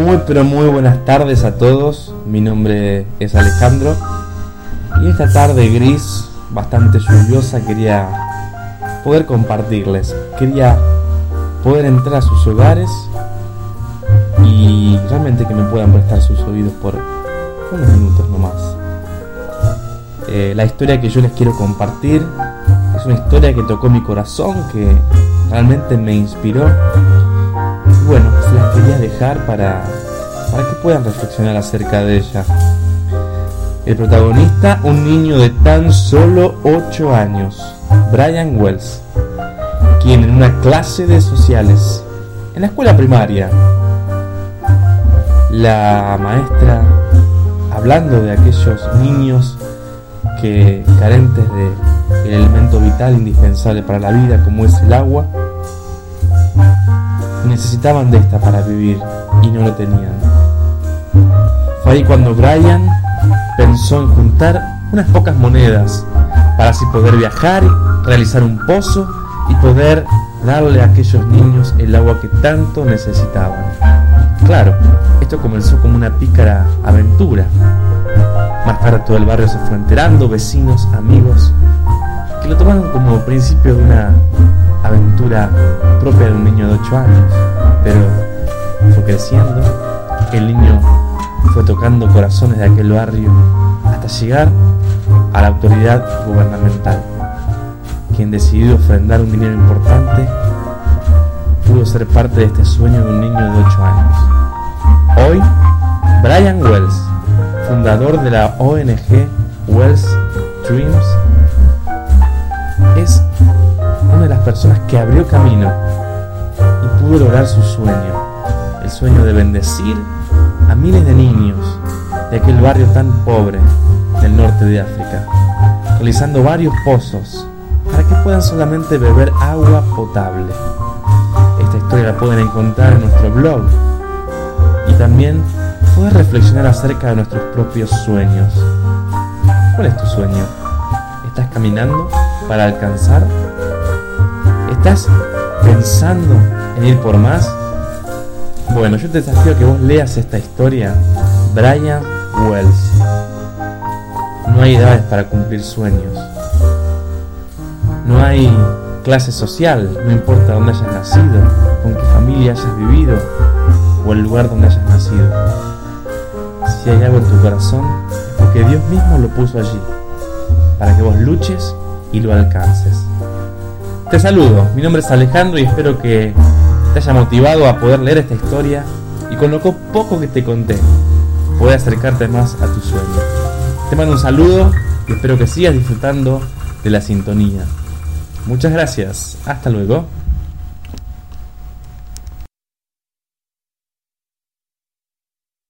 Pero muy buenas tardes a todos. Mi nombre es Alejandro y esta tarde gris, bastante lluviosa, quería poder compartirles. Quería poder entrar a sus hogares y realmente que me puedan prestar sus oídos por unos minutos nomás. La historia que yo les quiero compartir es una historia que tocó mi corazón, que realmente me inspiró. Bueno, se las quería dejar para que puedan reflexionar acerca de ella. El protagonista, un niño de tan solo 8 años, Brian Wells, quien en una clase de sociales, en la escuela primaria, la maestra, hablando de aquellos niños que carentes del elemento vital indispensable para la vida, como es el agua, necesitaban de esta para vivir y no lo tenían. Fue ahí cuando Brian pensó en juntar unas pocas monedas para así poder viajar, realizar un pozo y poder darle a aquellos niños el agua que tanto necesitaban. Claro, esto comenzó como una pícara aventura. Más tarde todo el barrio se fue enterando, vecinos, amigos, que lo tomaron como principio de una aventura propia de un niño de 8 años. Pero fue creciendo, el niño fue tocando corazones de aquel barrio hasta llegar a la autoridad gubernamental, quien decidió ofrendar un dinero importante. Pudo ser parte de este sueño de un niño de 8 años. Hoy, Brian Wells, fundador de la ONG Wells Dreams, es una de las personas que abrió camino y pudo lograr su sueño, el sueño de bendecir a miles de niños de aquel barrio tan pobre del norte de África, realizando varios pozos para que puedan solamente beber agua potable. Esta historia la pueden encontrar en nuestro blog y también poder reflexionar acerca de nuestros propios sueños. ¿Cuál es tu sueño? ¿Estás caminando para alcanzar? ¿Estás pensando en ir por más? Bueno, yo te desafío a que vos leas esta historia. Brian Wells. No hay edades para cumplir sueños. No hay clase social, no importa dónde hayas nacido, con qué familia hayas vivido o el lugar donde hayas nacido. Si hay algo en tu corazón, es porque Dios mismo lo puso allí, para que vos luches y lo alcances. Te saludo, mi nombre es Alejandro y espero que te haya motivado a poder leer esta historia y con lo poco que te conté, poder acercarte más a tu sueño. Te mando un saludo y espero que sigas disfrutando de la sintonía. Muchas gracias, hasta luego.